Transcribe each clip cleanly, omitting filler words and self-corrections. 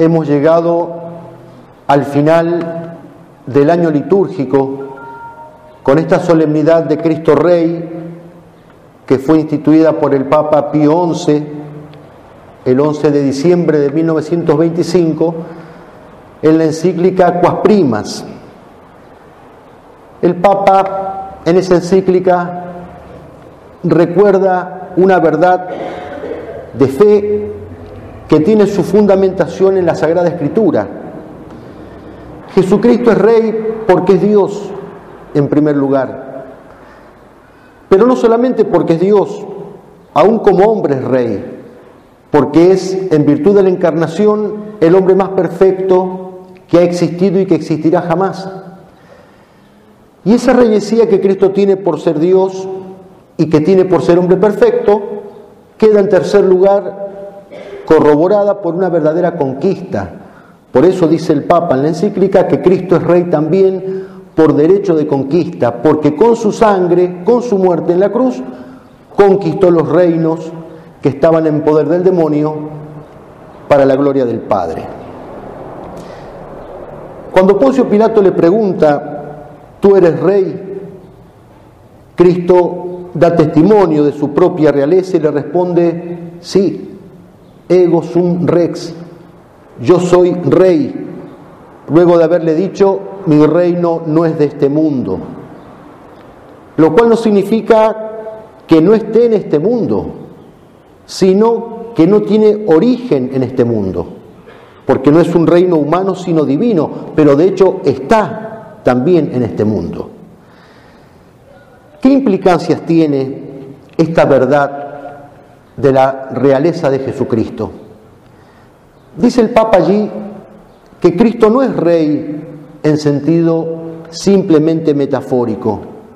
hemos llegado al final del año litúrgico con esta solemnidad de Cristo Rey que fue instituida por el Papa Pío XI el 11 de diciembre de 1925 en la encíclica Quas Primas. El Papa en esa encíclica recuerda una verdad de fe que tiene su fundamentación en la Sagrada Escritura. Jesucristo es Rey porque es Dios, en primer lugar. Pero no solamente porque es Dios, aún como hombre es Rey, porque es, en virtud de la encarnación, el hombre más perfecto que ha existido y que existirá jamás. Y esa reyesía que Cristo tiene por ser Dios y que tiene por ser hombre perfecto, queda en tercer lugar corroborada por una verdadera conquista. Por eso dice el Papa en la encíclica que Cristo es Rey también por derecho de conquista, porque con su sangre, con su muerte en la cruz, conquistó los reinos que estaban en poder del demonio para la gloria del Padre. Cuando Poncio Pilato le pregunta, ¿tú eres Rey?, Cristo da testimonio de su propia realeza y le responde, sí, ego sum rex, yo soy Rey, luego de haberle dicho, mi reino no es de este mundo, lo cual no significa que no esté en este mundo, sino que no tiene origen en este mundo, porque no es un reino humano sino divino, pero de hecho está también en este mundo. ¿Qué implicancias tiene esta verdad de la realeza de Jesucristo? Dice el Papa allí que Cristo no es Rey en sentido simplemente metafórico,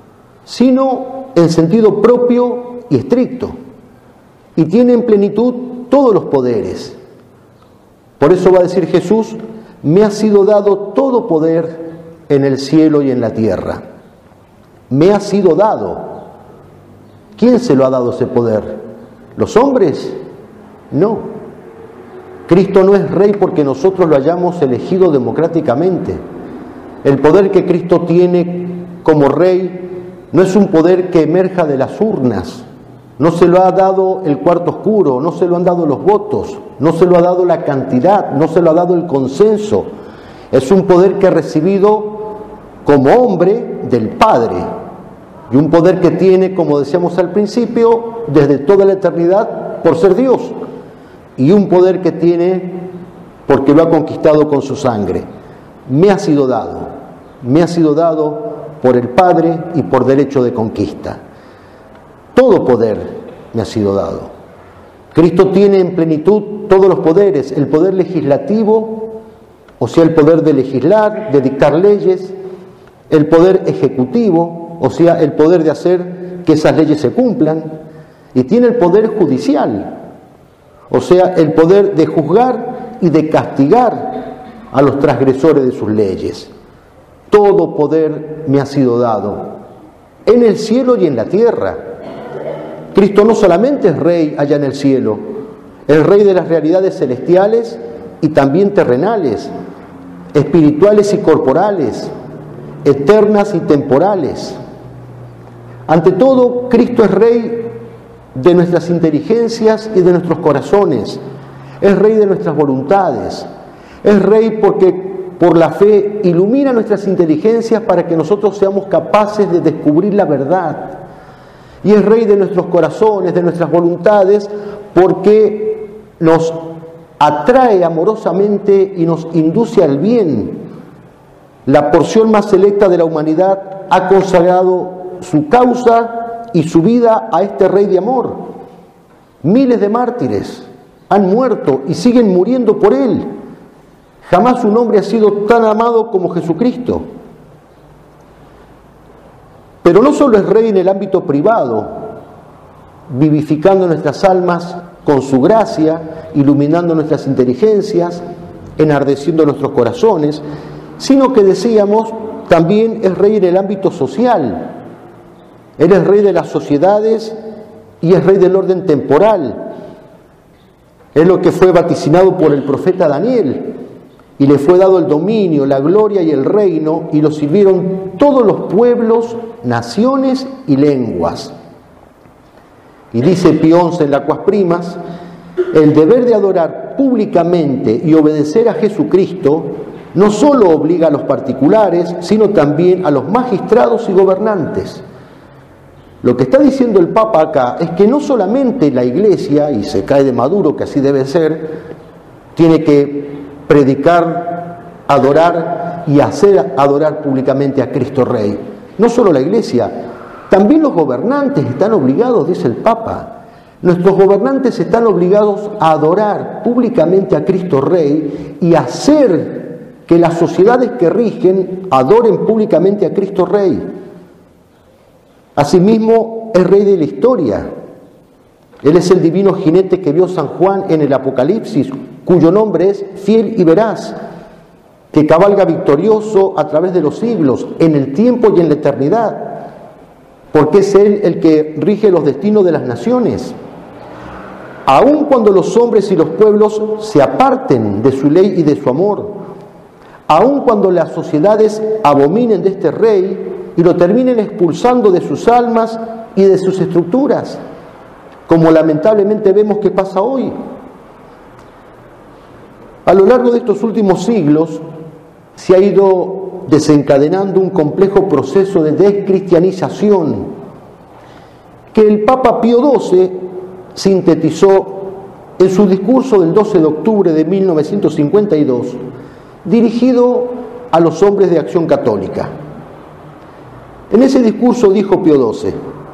sino en sentido propio y estricto, y tiene en plenitud todos los poderes. Por eso va a decir Jesús, me ha sido dado todo poder en el cielo y en la tierra. Me ha sido dado. ¿Quién se lo ha dado ese poder? ¿Los hombres? No. Cristo no es Rey porque nosotros lo hayamos elegido democráticamente. El poder que Cristo tiene como Rey no es un poder que emerja de las urnas. No se lo ha dado el cuarto oscuro, no se lo han dado los votos, no se lo ha dado la cantidad, no se lo ha dado el consenso. Es un poder que ha recibido como hombre del Padre, y un poder que tiene, como decíamos al principio, desde toda la eternidad por ser Dios, y un poder que tiene porque lo ha conquistado con su sangre. Me ha sido dado por el Padre y por derecho de conquista. Todo poder me ha sido dado. Cristo tiene en plenitud todos los poderes, el poder legislativo, o sea, el poder de legislar, de dictar leyes, el poder ejecutivo, o sea, el poder de hacer que esas leyes se cumplan, y tiene el poder judicial, o sea, el poder de juzgar y de castigar a los transgresores de sus leyes. Todo poder me ha sido dado, en el cielo y en la tierra. Cristo no solamente es Rey allá en el cielo, es Rey de las realidades celestiales y también terrenales, espirituales y corporales, eternas y temporales. Ante todo, Cristo es Rey de nuestras inteligencias y de nuestros corazones, es Rey de nuestras voluntades, es Rey porque por la fe ilumina nuestras inteligencias para que nosotros seamos capaces de descubrir la verdad, y es Rey de nuestros corazones, de nuestras voluntades, porque nos atrae amorosamente y nos induce al bien. La porción más selecta de la humanidad ha consagrado su causa y su vida a este Rey de amor. Miles de mártires han muerto y siguen muriendo por Él. Jamás un hombre ha sido tan amado como Jesucristo. Pero no solo es Rey en el ámbito privado, vivificando nuestras almas con su gracia, iluminando nuestras inteligencias, enardeciendo nuestros corazones, sino que decíamos, también es Rey en el ámbito social. Él es Rey de las sociedades y es Rey del orden temporal. Es lo que fue vaticinado por el profeta Daniel. Y le fue dado el dominio, la gloria y el reino, y lo sirvieron todos los pueblos, naciones y lenguas. Y dice Pío XI en la Aguas Primas, el deber de adorar públicamente y obedecer a Jesucristo no solo obliga a los particulares, sino también a los magistrados y gobernantes. Lo que está diciendo el Papa acá es que no solamente la Iglesia, y se cae de maduro que así debe ser, tiene que predicar, adorar y hacer adorar públicamente a Cristo Rey. No solo la Iglesia, también los gobernantes están obligados, dice el Papa. Nuestros gobernantes están obligados a adorar públicamente a Cristo Rey y hacer que las sociedades que rigen adoren públicamente a Cristo Rey. Asimismo, es Rey de la historia. Él es el divino jinete que vio San Juan en el Apocalipsis, cuyo nombre es fiel y veraz, que cabalga victorioso a través de los siglos, en el tiempo y en la eternidad, porque es Él el que rige los destinos de las naciones. Aun cuando los hombres y los pueblos se aparten de su ley y de su amor, aun cuando las sociedades abominen de este Rey y lo terminen expulsando de sus almas y de sus estructuras, como lamentablemente vemos que pasa hoy. A lo largo de estos últimos siglos se ha ido desencadenando un complejo proceso de descristianización que el Papa Pío XII sintetizó en su discurso del 12 de octubre de 1952, dirigido a los hombres de Acción Católica. En ese discurso dijo Pío XII: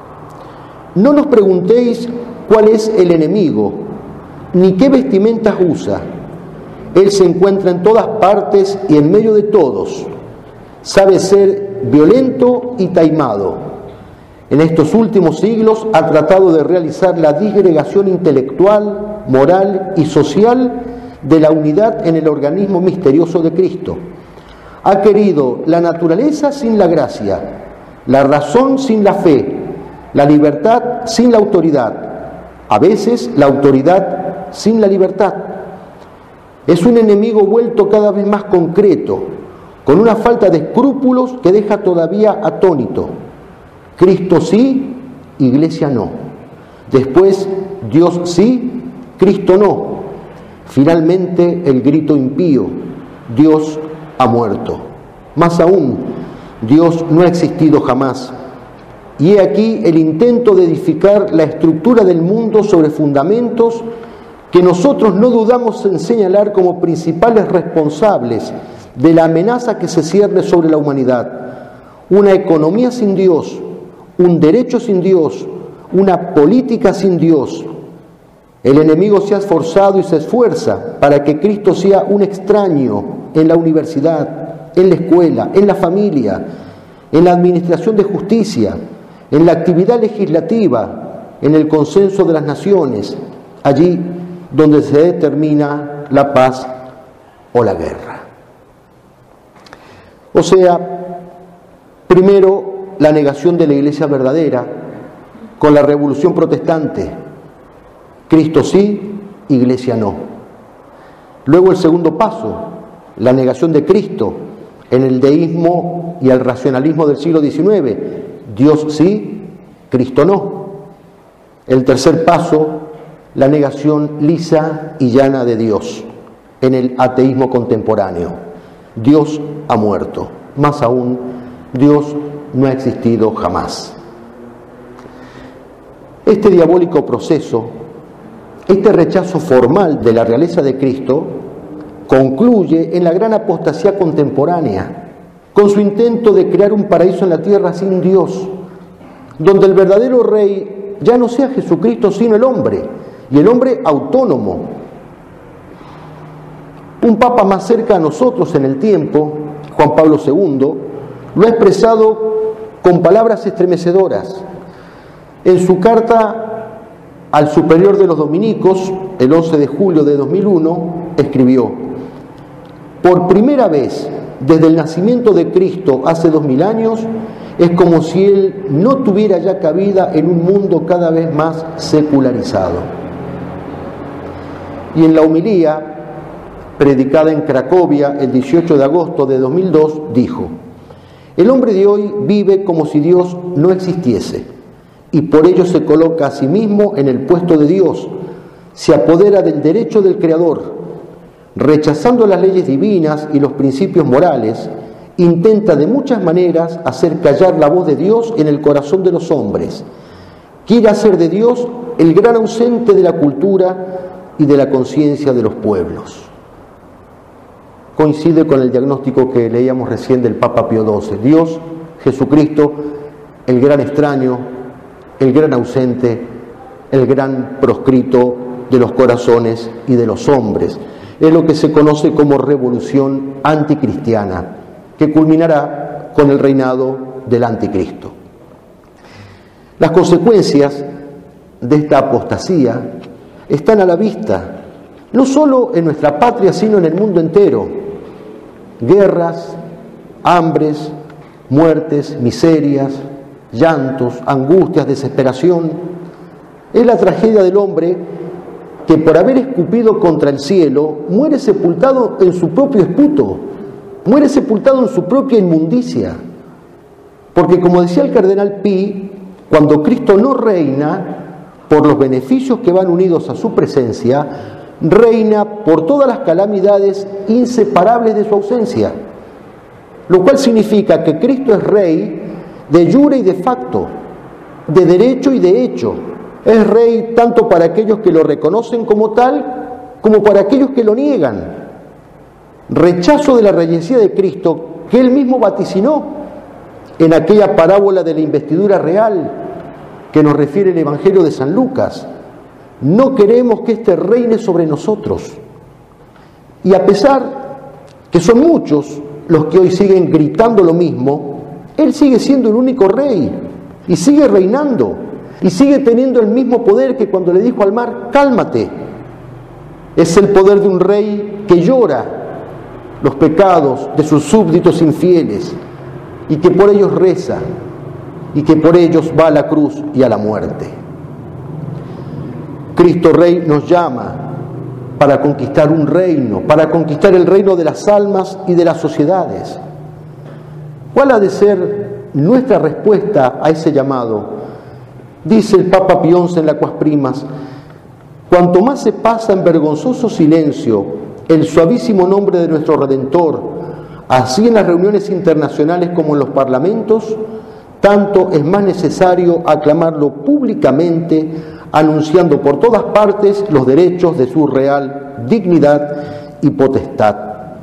no nos preguntéis cuál es el enemigo, ni qué vestimentas usa. Él se encuentra en todas partes y en medio de todos. Sabe ser violento y taimado. En estos últimos siglos ha tratado de realizar la disgregación intelectual, moral y social de la unidad en el organismo misterioso de Cristo. Ha querido la naturaleza sin la gracia, la razón sin la fe, la libertad sin la autoridad, a veces la autoridad sin la libertad. Es un enemigo vuelto cada vez más concreto, con una falta de escrúpulos que deja todavía atónito. Cristo sí, Iglesia no. Después, Dios sí, Cristo no. Finalmente, el grito impío: Dios ha muerto. Más aún, Dios no ha existido jamás. Y he aquí el intento de edificar la estructura del mundo sobre fundamentos que nosotros no dudamos en señalar como principales responsables de la amenaza que se cierne sobre la humanidad. Una economía sin Dios, un derecho sin Dios, una política sin Dios. El enemigo se ha esforzado y se esfuerza para que Cristo sea un extraño en la universidad, en la escuela, en la familia, en la administración de justicia, en la actividad legislativa, en el consenso de las naciones, allí donde se determina la paz o la guerra. O sea, primero la negación de la Iglesia verdadera con la Revolución Protestante. Cristo sí, Iglesia no. Luego el segundo paso, la negación de Cristo en el deísmo y el racionalismo del siglo XIX. Dios sí, Cristo no. El tercer paso, la negación lisa y llana de Dios en el ateísmo contemporáneo. Dios ha muerto. Más aún, Dios no ha existido jamás. Este diabólico proceso, este rechazo formal de la realeza de Cristo, concluye en la gran apostasía contemporánea, con su intento de crear un paraíso en la tierra sin Dios, donde el verdadero Rey ya no sea Jesucristo, sino el hombre, y el hombre autónomo. Un papa más cerca a nosotros en el tiempo, Juan Pablo II, lo ha expresado con palabras estremecedoras. En su carta al superior de los dominicos, el 11 de julio de 2001, escribió: por primera vez desde el nacimiento de Cristo hace 2000 años, es como si Él no tuviera ya cabida en un mundo cada vez más secularizado. Y en la homilía predicada en Cracovia el 18 de agosto de 2002 dijo: el hombre de hoy vive como si Dios no existiese y por ello se coloca a sí mismo en el puesto de Dios, se apodera del derecho del Creador, rechazando las leyes divinas y los principios morales, intenta de muchas maneras hacer callar la voz de Dios en el corazón de los hombres. Quiere hacer de Dios el gran ausente de la cultura y de la conciencia de los pueblos. Coincide con el diagnóstico que leíamos recién del Papa Pío XII. Dios, Jesucristo, el gran extraño, el gran ausente, el gran proscrito de los corazones y de los hombres. Es lo que se conoce como revolución anticristiana, que culminará con el reinado del anticristo. Las consecuencias de esta apostasía están a la vista, no solo en nuestra patria, sino en el mundo entero. Guerras, hambres, muertes, miserias, llantos, angustias, desesperación. Es la tragedia del hombre que por haber escupido contra el cielo muere sepultado en su propio esputo, muere sepultado en su propia inmundicia. Porque como decía el cardenal Pi, cuando Cristo no reina, por los beneficios que van unidos a su presencia, reina por todas las calamidades inseparables de su ausencia. Lo cual significa que Cristo es rey de jure y de facto, de derecho y de hecho. Es rey tanto para aquellos que lo reconocen como tal, como para aquellos que lo niegan. Rechazo de la reyesía de Cristo que él mismo vaticinó en aquella parábola de la investidura real que nos refiere el Evangelio de San Lucas. No queremos que éste reine sobre nosotros. Y a pesar que son muchos los que hoy siguen gritando lo mismo, él sigue siendo el único rey y sigue reinando y sigue teniendo el mismo poder que cuando le dijo al mar: cálmate. Es el poder de un rey que llora los pecados de sus súbditos infieles y que por ellos reza y que por ellos va a la cruz y a la muerte. Cristo Rey nos llama para conquistar un reino, para conquistar el reino de las almas y de las sociedades. ¿Cuál ha de ser nuestra respuesta a ese llamado? Dice el Papa Pío XI en la Quas Primas: cuanto más se pasa en vergonzoso silencio el suavísimo nombre de nuestro Redentor, así en las reuniones internacionales como en los parlamentos, tanto es más necesario aclamarlo públicamente, anunciando por todas partes los derechos de su real dignidad y potestad.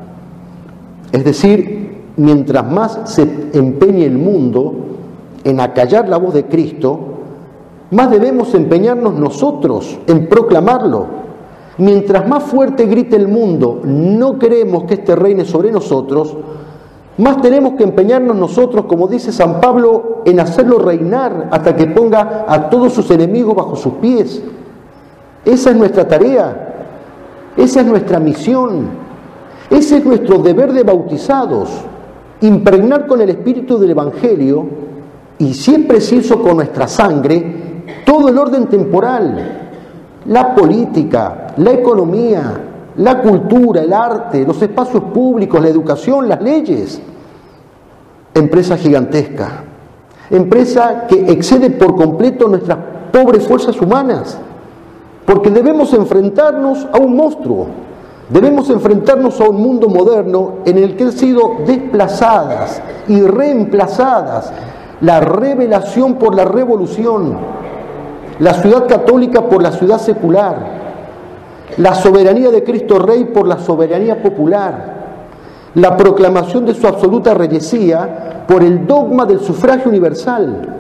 Es decir, mientras más se empeñe el mundo en acallar la voz de Cristo, más debemos empeñarnos nosotros en proclamarlo. Mientras más fuerte grite el mundo: no queremos que éste reine sobre nosotros, más tenemos que empeñarnos nosotros, como dice San Pablo, en hacerlo reinar hasta que ponga a todos sus enemigos bajo sus pies. Esa es nuestra tarea, esa es nuestra misión, ese es nuestro deber de bautizados: impregnar con el espíritu del Evangelio y, si es preciso, con nuestra sangre, todo el orden temporal, la política, la economía, la cultura, el arte, los espacios públicos, la educación, las leyes. Empresa gigantesca, empresa que excede por completo nuestras pobres fuerzas humanas, porque debemos enfrentarnos a un monstruo, debemos enfrentarnos a un mundo moderno en el que han sido desplazadas y reemplazadas la revelación por la revolución, la ciudad católica por la ciudad secular, la soberanía de Cristo Rey por la soberanía popular, la proclamación de su absoluta reyesía por el dogma del sufragio universal.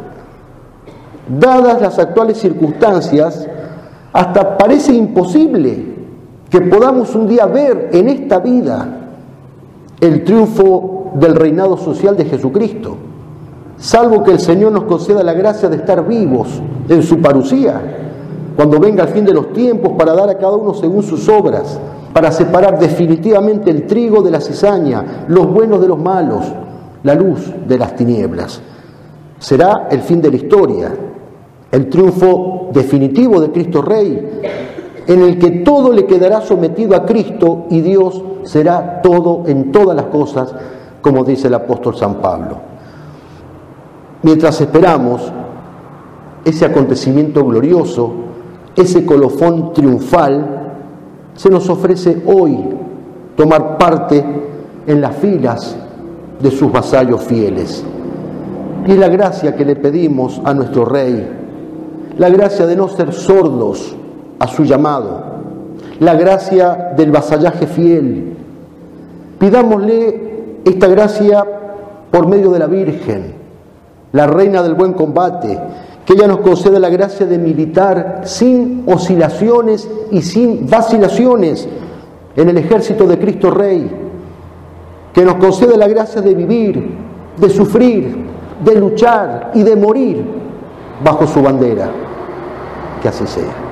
Dadas las actuales circunstancias, hasta parece imposible que podamos un día ver en esta vida el triunfo del reinado social de Jesucristo, salvo que el Señor nos conceda la gracia de estar vivos en su parusía, cuando venga el fin de los tiempos, para dar a cada uno según sus obras, para separar definitivamente el trigo de la cizaña, los buenos de los malos, la luz de las tinieblas. Será el fin de la historia, el triunfo definitivo de Cristo Rey, en el que todo le quedará sometido a Cristo y Dios será todo en todas las cosas, como dice el apóstol San Pablo. Mientras esperamos ese acontecimiento glorioso, ese colofón triunfal, se nos ofrece hoy tomar parte en las filas de sus vasallos fieles. Y es la gracia que le pedimos a nuestro Rey, la gracia de no ser sordos a su llamado, la gracia del vasallaje fiel. Pidámosle esta gracia por medio de la Virgen, la Reina del Buen Combate, que ella nos conceda la gracia de militar sin oscilaciones y sin vacilaciones en el ejército de Cristo Rey, que nos conceda la gracia de vivir, de sufrir, de luchar y de morir bajo su bandera. Que así sea.